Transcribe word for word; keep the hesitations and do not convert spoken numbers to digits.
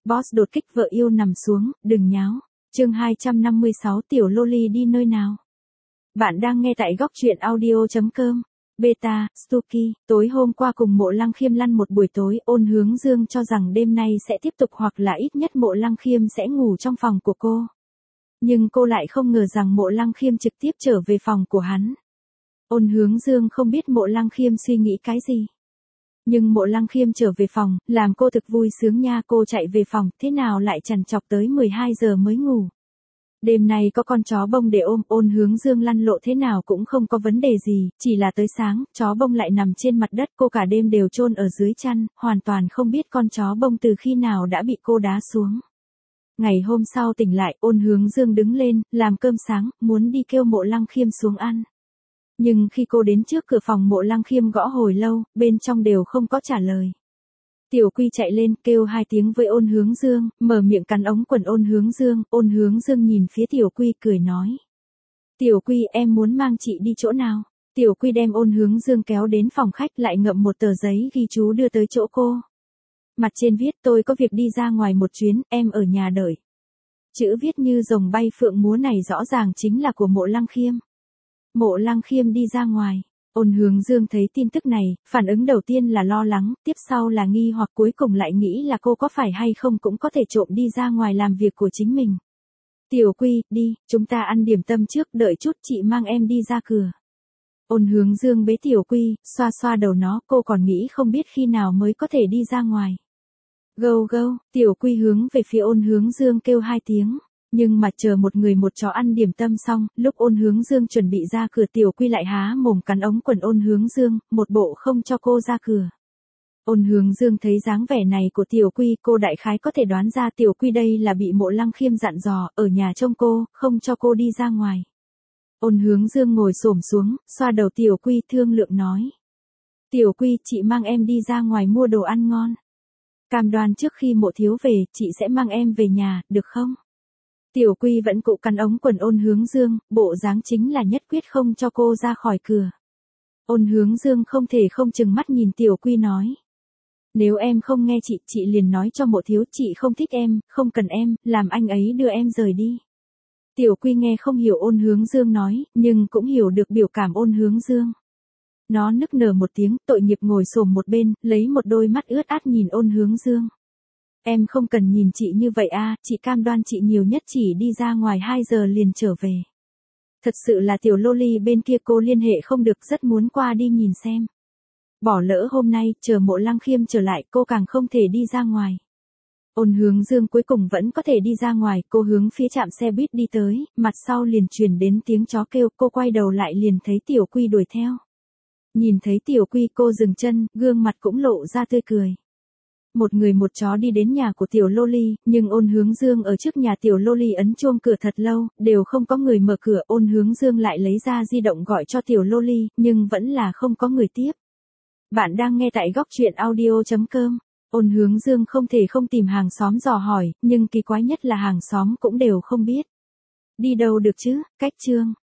Boss đột kích vợ yêu nằm xuống, đừng nháo. Chương hai trăm năm mươi sáu Tiểu Loli đi nơi nào? Bạn đang nghe tại góc truyện audio chấm com. Beta, Stuky, tối hôm qua cùng Mộ Lăng Khiêm lăn một buổi tối, Ôn Hướng Dương cho rằng đêm nay sẽ tiếp tục hoặc là ít nhất Mộ Lăng Khiêm sẽ ngủ trong phòng của cô. Nhưng cô lại không ngờ rằng Mộ Lăng Khiêm trực tiếp trở về phòng của hắn. Ôn Hướng Dương không biết Mộ Lăng Khiêm suy nghĩ cái gì. Nhưng Mộ Lăng Khiêm trở về phòng, làm cô thực vui sướng nha. Cô chạy về phòng, thế nào lại trằn trọc tới mười hai giờ mới ngủ. Đêm nay có con chó bông để ôm, Ôn Hướng Dương lăn lộ thế nào cũng không có vấn đề gì, chỉ là tới sáng, chó bông lại nằm trên mặt đất, cô cả đêm đều chôn ở dưới chăn, hoàn toàn không biết con chó bông từ khi nào đã bị cô đá xuống. Ngày hôm sau tỉnh lại, Ôn Hướng Dương đứng lên, làm cơm sáng, muốn đi kêu Mộ Lăng Khiêm xuống ăn. Nhưng khi cô đến trước cửa phòng Mộ Lăng Khiêm gõ hồi lâu, bên trong đều không có trả lời. Tiểu Quy chạy lên, kêu hai tiếng với Ôn Hướng Dương, mở miệng cắn ống quần Ôn Hướng Dương, Ôn Hướng Dương nhìn phía Tiểu Quy cười nói. Tiểu Quy, em muốn mang chị đi chỗ nào? Tiểu Quy đem Ôn Hướng Dương kéo đến phòng khách, lại ngậm một tờ giấy ghi chú đưa tới chỗ cô. Mặt trên viết, tôi có việc đi ra ngoài một chuyến, em ở nhà đợi. Chữ viết như rồng bay phượng múa này rõ ràng chính là của Mộ Lăng Khiêm. Mộ Lăng Khiêm đi ra ngoài. Ôn Hướng Dương thấy tin tức này, phản ứng đầu tiên là lo lắng, tiếp sau là nghi hoặc, cuối cùng lại nghĩ là cô có phải hay không cũng có thể trộm đi ra ngoài làm việc của chính mình. Tiểu Quy, đi, chúng ta ăn điểm tâm trước, đợi chút chị mang em đi ra cửa. Ôn Hướng Dương bế Tiểu Quy, xoa xoa đầu nó, cô còn nghĩ không biết khi nào mới có thể đi ra ngoài. Gâu gâu, Tiểu Quy hướng về phía Ôn Hướng Dương kêu hai tiếng. Nhưng mà chờ một người một chó ăn điểm tâm xong, lúc Ôn Hướng Dương chuẩn bị ra cửa, Tiểu Quy lại há mồm cắn ống quần Ôn Hướng Dương, một bộ không cho cô ra cửa. Ôn Hướng Dương thấy dáng vẻ này của Tiểu Quy, cô đại khái có thể đoán ra Tiểu Quy đây là bị Mộ Lăng Khiêm dặn dò, ở nhà trông cô, không cho cô đi ra ngoài. Ôn Hướng Dương ngồi xổm xuống, xoa đầu Tiểu Quy, thương lượng nói. Tiểu Quy, chị mang em đi ra ngoài mua đồ ăn ngon. Cam đoan trước khi Mộ thiếu về, chị sẽ mang em về nhà, được không? Tiểu Quy vẫn cụ cắn ống quần Ôn Hướng Dương, bộ dáng chính là nhất quyết không cho cô ra khỏi cửa. Ôn Hướng Dương không thể không chừng mắt nhìn Tiểu Quy nói. Nếu em không nghe chị, chị liền nói cho Mộ thiếu chị không thích em, không cần em, làm anh ấy đưa em rời đi. Tiểu Quy nghe không hiểu Ôn Hướng Dương nói, nhưng cũng hiểu được biểu cảm Ôn Hướng Dương. Nó nức nở một tiếng, tội nghiệp ngồi xổm một bên, lấy một đôi mắt ướt át nhìn Ôn Hướng Dương. Em không cần nhìn chị như vậy a, chị cam đoan chị nhiều nhất chỉ đi ra ngoài hai giờ liền trở về. Thật sự là Tiểu Loli bên kia cô liên hệ không được, rất muốn qua đi nhìn xem. Bỏ lỡ hôm nay, chờ Mộ Lăng Khiêm trở lại, cô càng không thể đi ra ngoài. Ôn Hướng Dương cuối cùng vẫn có thể đi ra ngoài, cô hướng phía trạm xe buýt đi tới, mặt sau liền truyền đến tiếng chó kêu, cô quay đầu lại liền thấy Tiểu Quy đuổi theo. Nhìn thấy Tiểu Quy cô dừng chân, gương mặt cũng lộ ra tươi cười. Một người một chó đi đến nhà của Tiểu Loli, nhưng Ôn Hướng Dương ở trước nhà Tiểu Loli ấn chuông cửa thật lâu, đều không có người mở cửa. Ôn Hướng Dương lại lấy ra di động gọi cho Tiểu Loli, nhưng vẫn là không có người tiếp. Bạn đang nghe tại góc truyện audio chấm com. Ôn Hướng Dương không thể không tìm hàng xóm dò hỏi, nhưng kỳ quái nhất là hàng xóm cũng đều không biết. Đi đâu được chứ, cách chương.